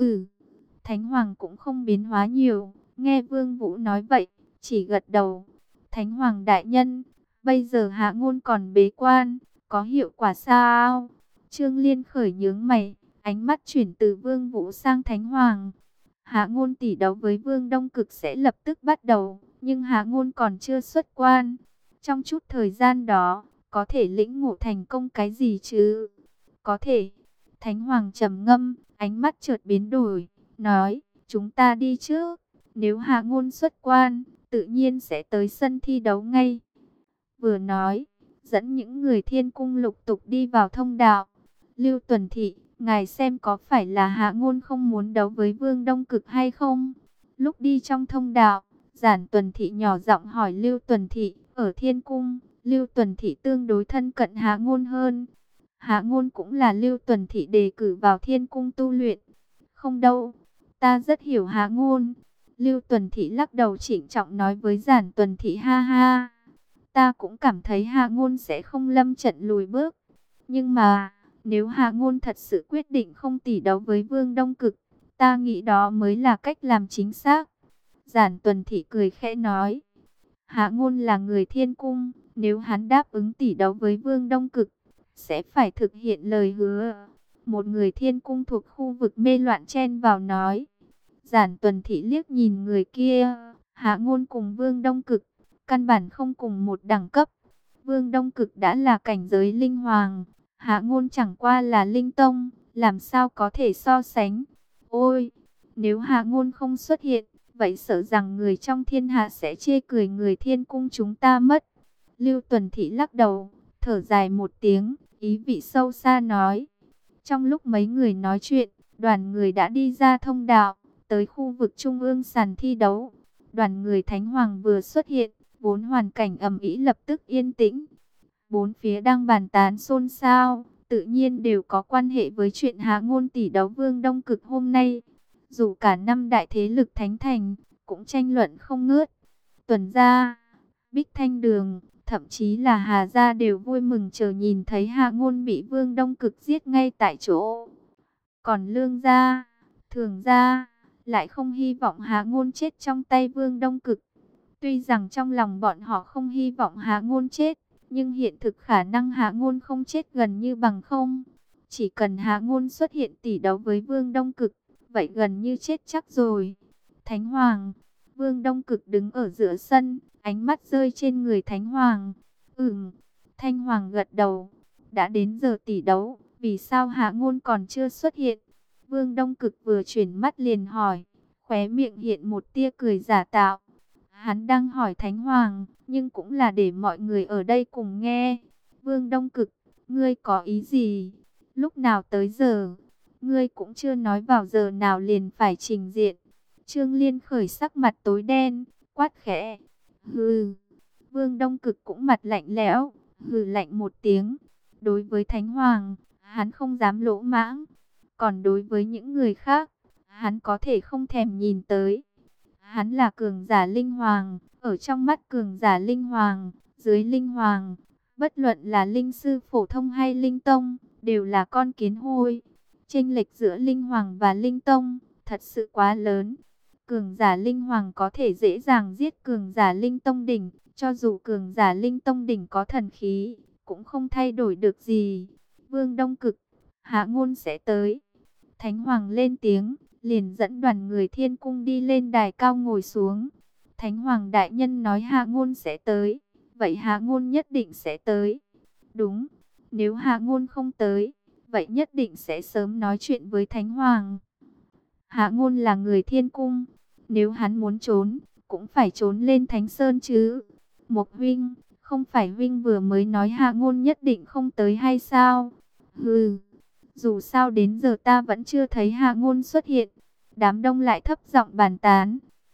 Thánh Hoàng cũng không biến hóa nhiều, nghe Vương Vũ nói vậy, chỉ gật đầu. Thánh Hoàng đại nhân, bây giờ Hạ Ngôn còn bế quan, có hiệu quả sao? Trương Liên khởi nhướng mày, ánh mắt chuyển từ Vương Vũ sang Thánh Hoàng. Hạ Ngôn tỷ đấu với Vương Đông Cực sẽ lập tức bắt đầu, nhưng Hạ Ngôn còn chưa xuất quan. Trong chút thời gian đó, có thể lĩnh ngộ thành công cái gì chứ? Có thể. Thánh Hoàng trầm ngâm, ánh mắt chợt biến đổi, nói, chúng ta đi trước. Nếu Hạ Ngôn xuất quan, tự nhiên sẽ tới sân thi đấu ngay. Vừa nói, dẫn những người Thiên Cung lục tục đi vào thông đạo. Lưu Tuần Thị, ngài xem có phải là Hạ Ngôn không muốn đấu với Vương Đông Cực hay không? Lúc đi trong thông đạo, Giản Tuần Thị nhỏ giọng hỏi Lưu Tuần Thị, ở Thiên Cung, Lưu Tuần Thị tương đối thân cận Hạ Ngôn hơn. Hạ Ngôn cũng là Lưu Tuần Thị đề cử vào Thiên Cung tu luyện. Không đâu, ta rất hiểu Hạ Ngôn. Lưu Tuần Thị lắc đầu trịnh trọng nói với Giản Tuần Thị, ha ha. Ta cũng cảm thấy Hạ Ngôn sẽ không lâm trận lùi bước. Nhưng mà, nếu Hạ Ngôn thật sự quyết định không tỷ đấu với Vương Đông Cực, ta nghĩ đó mới là cách làm chính xác. Giản Tuần Thị cười khẽ nói, Hạ Ngôn là người Thiên Cung, nếu hắn đáp ứng tỷ đấu với Vương Đông Cực, sẽ phải thực hiện lời hứa. Một người Thiên Cung thuộc khu vực mê loạn chen vào nói. Giản Tuần Thị liếc nhìn người kia, Hạ Ngôn cùng Vương Đông Cực, căn bản không cùng một đẳng cấp. Vương Đông Cực đã là cảnh giới linh hoàng, Hạ Ngôn chẳng qua là linh tông, làm sao có thể so sánh. Ôi, nếu Hạ Ngôn không xuất hiện, vậy sợ rằng người trong thiên hạ sẽ chê cười người Thiên Cung chúng ta mất. Lưu Tuần Thị lắc đầu, thở dài một tiếng, ý vị sâu xa nói. Trong lúc mấy người nói chuyện, đoàn người đã đi ra thông đạo, tới khu vực trung ương sàn thi đấu. Đoàn người Thánh Hoàng vừa xuất hiện, vốn hoàn cảnh ầm ĩ lập tức yên tĩnh. Bốn phía đang bàn tán xôn xao, tự nhiên đều có quan hệ với chuyện Hạ Ngôn tỷ đấu Vương Đông Cực hôm nay. Dù cả năm đại thế lực Thánh Thành, cũng tranh luận không ngớt. Tuần gia, Bích Thanh Đường, thậm chí là Hà Gia đều vui mừng chờ nhìn thấy Hạ Ngôn bị Vương Đông Cực giết ngay tại chỗ. Còn Lương Gia, Thường Gia, lại không hy vọng Hạ Ngôn chết trong tay Vương Đông Cực. Tuy rằng trong lòng bọn họ không hy vọng Hạ Ngôn chết, nhưng hiện thực khả năng Hạ Ngôn không chết gần như bằng không. Chỉ cần Hạ Ngôn xuất hiện tỷ đấu với Vương Đông Cực, vậy gần như chết chắc rồi. Thánh Hoàng, Vương Đông Cực đứng ở giữa sân, ánh mắt rơi trên người Thánh Hoàng. Thanh Hoàng gật đầu. Đã đến giờ tỷ đấu, vì sao Hạ Ngôn còn chưa xuất hiện? Vương Đông Cực vừa chuyển mắt liền hỏi, khóe miệng hiện một tia cười giả tạo. Hắn đang hỏi Thánh Hoàng, nhưng cũng là để mọi người ở đây cùng nghe. Vương Đông Cực, ngươi có ý gì? Lúc nào tới giờ? Ngươi cũng chưa nói vào giờ nào liền phải trình diện. Trương Liên khởi sắc mặt tối đen, quát khẽ. Hừ. Vương Đông Cực cũng mặt lạnh lẽo, hừ lạnh một tiếng. Đối với Thánh Hoàng, hắn không dám lỗ mãng. Còn đối với những người khác, hắn có thể không thèm nhìn tới. Hắn là cường giả linh hoàng, ở trong mắt cường giả linh hoàng, dưới linh hoàng, bất luận là linh sư phổ thông hay linh tông, đều là con kiến hôi. Chênh lệch giữa linh hoàng và linh tông thật sự quá lớn. Cường giả linh hoàng có thể dễ dàng giết cường giả linh tông đỉnh, cho dù cường giả linh tông đỉnh có thần khí, cũng không thay đổi được gì. Vương Đông Cực, Hạ Ngôn sẽ tới. Thánh Hoàng lên tiếng, liền dẫn đoàn người Thiên Cung đi lên đài cao ngồi xuống. Thánh Hoàng đại nhân nói Hạ Ngôn sẽ tới, vậy Hạ Ngôn nhất định sẽ tới. Đúng, nếu Hạ Ngôn không tới, vậy nhất định sẽ sớm nói chuyện với Thánh Hoàng. Hạ Ngôn là người Thiên Cung, nếu hắn muốn trốn, cũng phải trốn lên Thánh Sơn chứ. Mộc huynh, không phải huynh vừa mới nói Hạ Ngôn nhất định không tới hay sao? Hừ, dù sao đến giờ ta vẫn chưa thấy Hạ Ngôn xuất hiện. Đám đông lại thấp giọng bàn tán.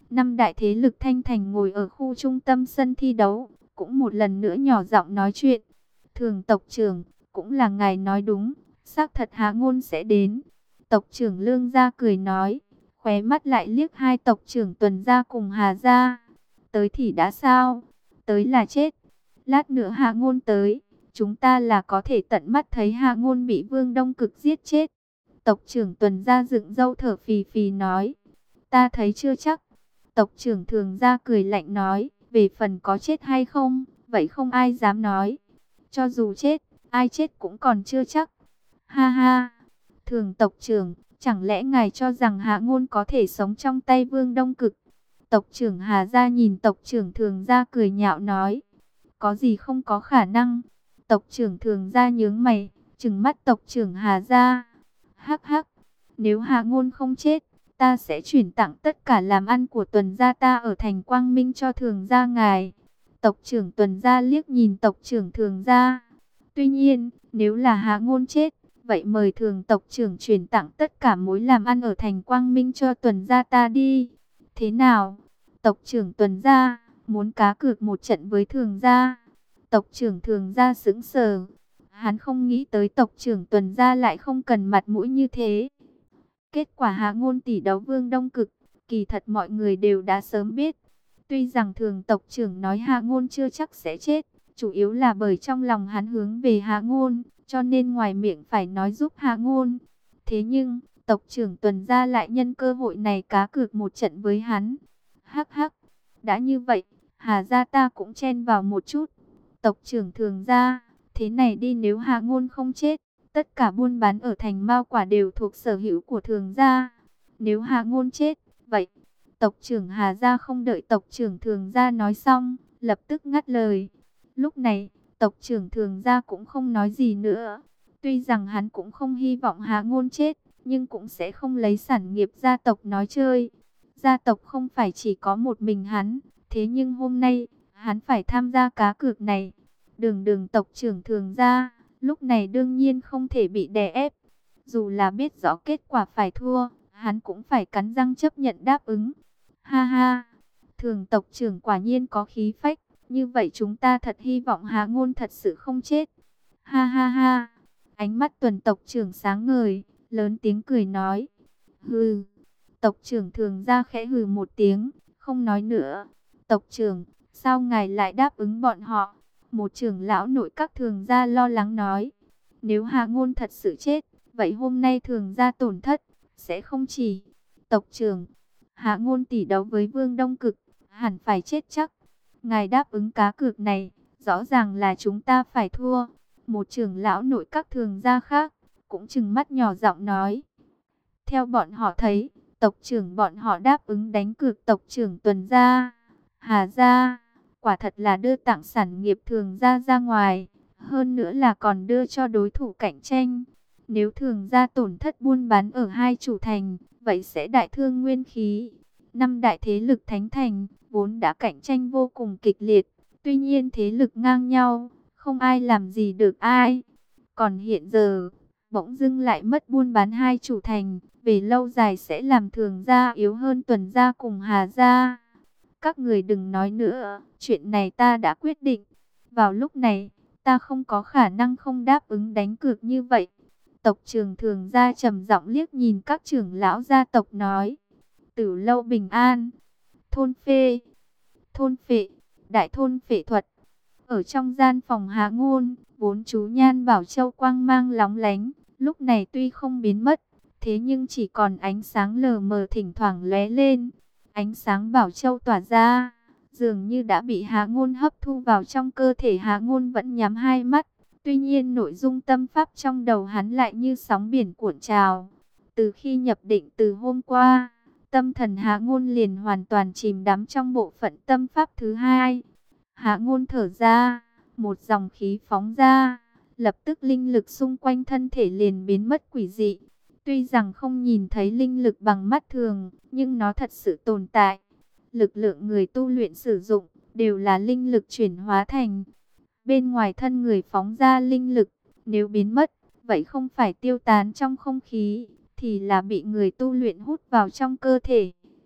Năm đại thế lực Thanh Thành ngồi ở khu trung tâm sân thi đấu, cũng một lần nữa nhỏ giọng nói chuyện. Thường tộc trưởng, cũng là ngài nói đúng, xác thật Hạ Ngôn sẽ đến. Tộc trưởng Lương Gia cười nói, khóe mắt lại liếc hai tộc trưởng Tuần Gia cùng Hà Gia. Tới thì đã sao? Tới là chết. Lát nữa Hạ Ngôn tới, chúng ta là có thể tận mắt thấy Hạ Ngôn bị Vương Đông Cực giết chết. Tộc trưởng Tuần Gia dựng râu thở phì phì nói, ta thấy chưa chắc. Tộc trưởng Thường Gia cười lạnh nói, về phần có chết hay không, vậy không ai dám nói. Cho dù chết, ai chết cũng còn chưa chắc. Ha ha, Thường tộc trưởng, chẳng lẽ ngài cho rằng Hạ Ngôn có thể sống trong tay Vương Đông Cực? Tộc trưởng Hà Gia nhìn tộc trưởng Thường Gia cười nhạo nói, có gì không có khả năng. Tộc trưởng Thường Gia nhướng mày, trừng mắt tộc trưởng Hà Gia. Hắc hắc, nếu Hạ Ngôn không chết, ta sẽ chuyển tặng tất cả làm ăn của Tuần Gia ta ở thành Quang Minh cho Thường Gia ngài. Tộc trưởng Tuần Gia liếc nhìn tộc trưởng Thường Gia. Tuy nhiên, nếu là Hạ Ngôn chết, vậy mời Thường tộc trưởng chuyển tặng tất cả mối làm ăn ở thành Quang Minh cho Tuần Gia ta đi. Thế nào? Tộc trưởng Tuần Gia muốn cá cược một trận với Thường Gia. Tộc trưởng Thường Gia sững sờ. Hắn không nghĩ tới tộc trưởng Tuần Gia lại không cần mặt mũi như thế. Kết quả Hạ Ngôn tỷ đấu Vương Đông Cực, kỳ thật mọi người đều đã sớm biết. Tuy rằng Thường tộc trưởng nói Hạ Ngôn chưa chắc sẽ chết, chủ yếu là bởi trong lòng hắn hướng về Hạ Ngôn, cho nên ngoài miệng phải nói giúp Hạ Ngôn. Thế nhưng, tộc trưởng Tuần Gia lại nhân cơ hội này cá cược một trận với hắn. Hắc hắc, đã như vậy, Hà Gia ta cũng chen vào một chút. Tộc trưởng Thường Gia, thế này đi, nếu Hạ Ngôn không chết, tất cả buôn bán ở thành Mao Quả đều thuộc sở hữu của Thường Gia. Nếu Hạ Ngôn chết, vậy tộc trưởng Hà Gia không đợi tộc trưởng Thường Gia nói xong, lập tức ngắt lời. Lúc này, tộc trưởng Thường Gia cũng không nói gì nữa. Tuy rằng hắn cũng không hy vọng Hạ Ngôn chết, nhưng cũng sẽ không lấy sản nghiệp gia tộc nói chơi. Gia tộc không phải chỉ có một mình hắn, thế nhưng hôm nay, hắn phải tham gia cá cược này. Đường tộc trưởng Thường Gia, lúc này đương nhiên không thể bị đè ép. Dù là biết rõ kết quả phải thua, hắn cũng phải cắn răng chấp nhận đáp ứng. Ha ha, Thường tộc trưởng quả nhiên có khí phách, như vậy chúng ta thật hy vọng Hạ Ngôn thật sự không chết. Ha ha ha, ánh mắt Tuần tộc trưởng sáng ngời, lớn tiếng cười nói. Hừ, tộc trưởng Thường Gia khẽ hừ một tiếng, không nói nữa. Tộc trưởng, sao ngài lại đáp ứng bọn họ? Một trưởng lão nội các Thường Gia lo lắng nói. Nếu Hạ Ngôn thật sự chết, vậy hôm nay Thường Gia tổn thất sẽ không chỉ. Tộc trưởng, Hạ Ngôn tỷ đấu với Vương Đông Cực, hẳn phải chết chắc. Ngài đáp ứng cá cược này, rõ ràng là chúng ta phải thua. Một trưởng lão nội các Thường Gia khác cũng trừng mắt nhỏ giọng nói. Theo bọn họ thấy, tộc trưởng bọn họ đáp ứng đánh cược tộc trưởng Tuần Gia, Hà Gia, quả thật là đưa tặng sản nghiệp Thường Gia ra ngoài, hơn nữa là còn đưa cho đối thủ cạnh tranh. Nếu Thường Gia tổn thất buôn bán ở hai chủ thành, vậy sẽ đại thương nguyên khí. Năm đại thế lực thánh thành vốn đã cạnh tranh vô cùng kịch liệt, tuy nhiên thế lực ngang nhau, không ai làm gì được ai. Còn hiện giờ, bỗng dưng lại mất buôn bán hai chủ thành, về lâu dài sẽ làm Thường Gia yếu hơn Tuần Gia cùng Hà Gia. Các người đừng nói nữa, chuyện này ta đã quyết định. Vào lúc này, ta không có khả năng không đáp ứng đánh cược như vậy. Tộc trưởng Thường Gia trầm giọng liếc nhìn các trưởng lão gia tộc nói. Tử lâu bình an, thôn phệ, đại thôn phệ thuật. Ở trong gian phòng Hạ Ngôn, vốn chú Nhan Bảo Châu quang mang lóng lánh, lúc này tuy không biến mất, thế nhưng chỉ còn ánh sáng lờ mờ thỉnh thoảng lóe lên. Ánh sáng Bảo Châu tỏa ra, dường như đã bị Hạ Ngôn hấp thu vào trong cơ thể. Hạ Ngôn vẫn nhắm hai mắt, tuy nhiên nội dung tâm pháp trong đầu hắn lại như sóng biển cuộn trào. Từ khi nhập định từ hôm qua, tâm thần Hạ Ngôn liền hoàn toàn chìm đắm trong bộ phận tâm pháp thứ hai. Hạ Ngôn thở ra, một dòng khí phóng ra, lập tức linh lực xung quanh thân thể liền biến mất quỷ dị. Tuy rằng không nhìn thấy linh lực bằng mắt thường, nhưng nó thật sự tồn tại. Lực lượng người tu luyện sử dụng đều là linh lực chuyển hóa thành. Bên ngoài thân người phóng ra linh lực, nếu biến mất, vậy không phải tiêu tán trong không khí, thì là bị người tu luyện hút vào trong cơ thể.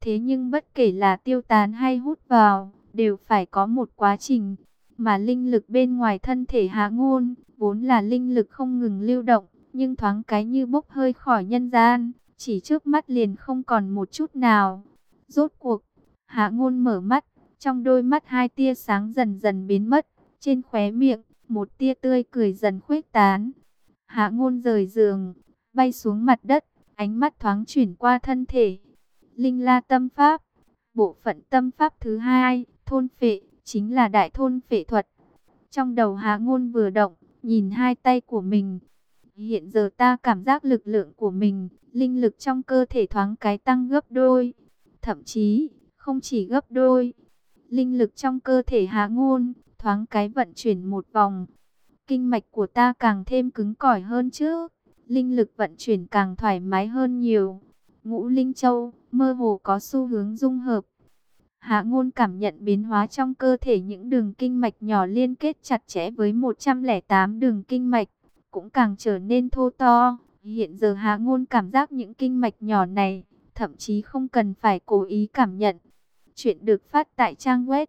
Thế nhưng bất kể là tiêu tán hay hút vào, đều phải có một quá trình. Mà linh lực bên ngoài thân thể Hạ Ngôn, vốn là linh lực không ngừng lưu động, nhưng thoáng cái như bốc hơi khỏi nhân gian, chỉ trước mắt liền không còn một chút nào. Rốt cuộc, Hạ Ngôn mở mắt, trong đôi mắt hai tia sáng dần dần biến mất, trên khóe miệng, một tia tươi cười dần khuếch tán. Hạ Ngôn rời giường, bay xuống mặt đất, ánh mắt thoáng chuyển qua thân thể. Linh La Tâm Pháp, bộ phận tâm pháp thứ hai, thôn phệ, chính là đại thôn phệ thuật. Trong đầu Hạ Ngôn vừa động, nhìn hai tay của mình. Hiện giờ ta cảm giác lực lượng của mình, linh lực trong cơ thể thoáng cái tăng gấp đôi. Thậm chí, không chỉ gấp đôi. Linh lực trong cơ thể Hạ Ngôn, thoáng cái vận chuyển một vòng. Kinh mạch của ta càng thêm cứng cỏi hơn trước. Linh lực vận chuyển càng thoải mái hơn nhiều. Ngũ Linh Châu, mơ hồ có xu hướng dung hợp. Hạ Ngôn cảm nhận biến hóa trong cơ thể, những đường kinh mạch nhỏ liên kết chặt chẽ với 108 đường kinh mạch, cũng càng trở nên thô to. Hiện giờ Hạ Ngôn cảm giác những kinh mạch nhỏ này, thậm chí không cần phải cố ý cảm nhận. Chuyện được phát tại trang web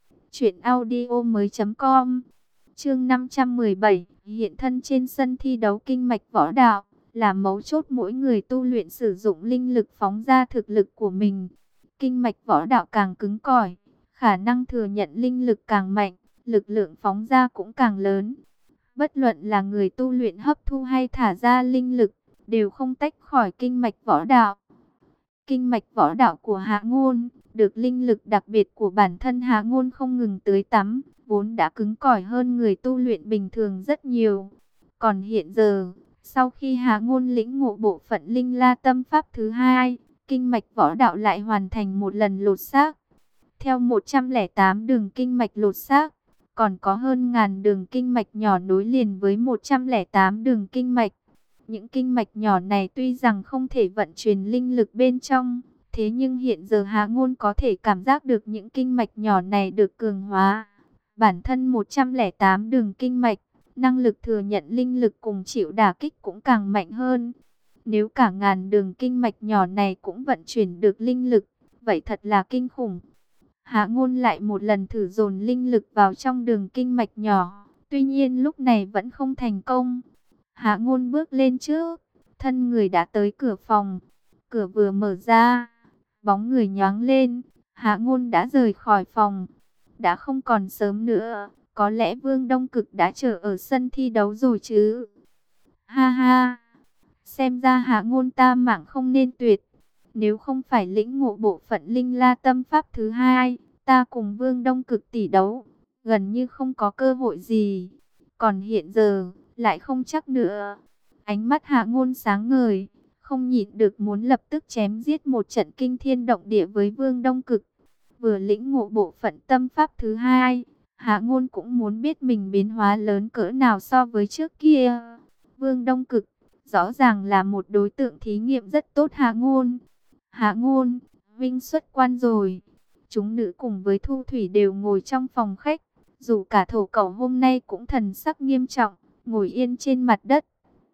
truyệnaudiomoi.com. Chương 517, hiện thân trên sân thi đấu kinh mạch võ đạo, là mấu chốt mỗi người tu luyện sử dụng linh lực phóng ra thực lực của mình. Kinh mạch võ đạo càng cứng cỏi, khả năng thừa nhận linh lực càng mạnh, lực lượng phóng ra cũng càng lớn. Bất luận là người tu luyện hấp thu hay thả ra linh lực, đều không tách khỏi kinh mạch võ đạo. Kinh mạch võ đạo của Hạ Ngôn, được linh lực đặc biệt của bản thân Hạ Ngôn không ngừng tưới tắm, vốn đã cứng cỏi hơn người tu luyện bình thường rất nhiều. Còn hiện giờ, sau khi Hạ Ngôn lĩnh ngộ bộ phận Linh La Tâm Pháp thứ hai, kinh mạch võ đạo lại hoàn thành một lần lột xác. Theo 108 đường kinh mạch lột xác, còn có hơn ngàn đường kinh mạch nhỏ nối liền với 108 đường kinh mạch. Những kinh mạch nhỏ này tuy rằng không thể vận chuyển linh lực bên trong, thế nhưng hiện giờ Hạ Ngôn có thể cảm giác được những kinh mạch nhỏ này được cường hóa. Bản thân 108 đường kinh mạch, năng lực thừa nhận linh lực cùng chịu đả kích cũng càng mạnh hơn. Nếu cả ngàn đường kinh mạch nhỏ này cũng vận chuyển được linh lực, vậy thật là kinh khủng. Hạ Ngôn lại một lần thử dồn linh lực vào trong đường kinh mạch nhỏ, tuy nhiên lúc này vẫn không thành công. Hạ Ngôn bước lên trước, thân người đã tới cửa phòng. Cửa vừa mở ra, bóng người nhoáng lên, Hạ Ngôn đã rời khỏi phòng. Đã không còn sớm nữa, có lẽ Vương Đông Cực đã chờ ở sân thi đấu rồi chứ. Ha ha, xem ra Hạ Ngôn ta mạng không nên tuyệt. Nếu không phải lĩnh ngộ bộ phận Linh La Tâm Pháp thứ hai, ta cùng Vương Đông Cực tỷ đấu, gần như không có cơ hội gì. Còn hiện giờ, lại không chắc nữa. Ánh mắt Hạ Ngôn sáng ngời, không nhịn được muốn lập tức chém giết một trận kinh thiên động địa với Vương Đông Cực. Vừa lĩnh ngộ bộ phận tâm pháp thứ hai, Hạ Ngôn cũng muốn biết mình biến hóa lớn cỡ nào so với trước kia. Vương Đông Cực rõ ràng là một đối tượng thí nghiệm rất tốt. Hạ Ngôn, vinh xuất quan rồi. Chúng nữ cùng với Thu Thủy đều ngồi trong phòng khách, dù cả Thổ Cẩu hôm nay cũng thần sắc nghiêm trọng, ngồi yên trên mặt đất.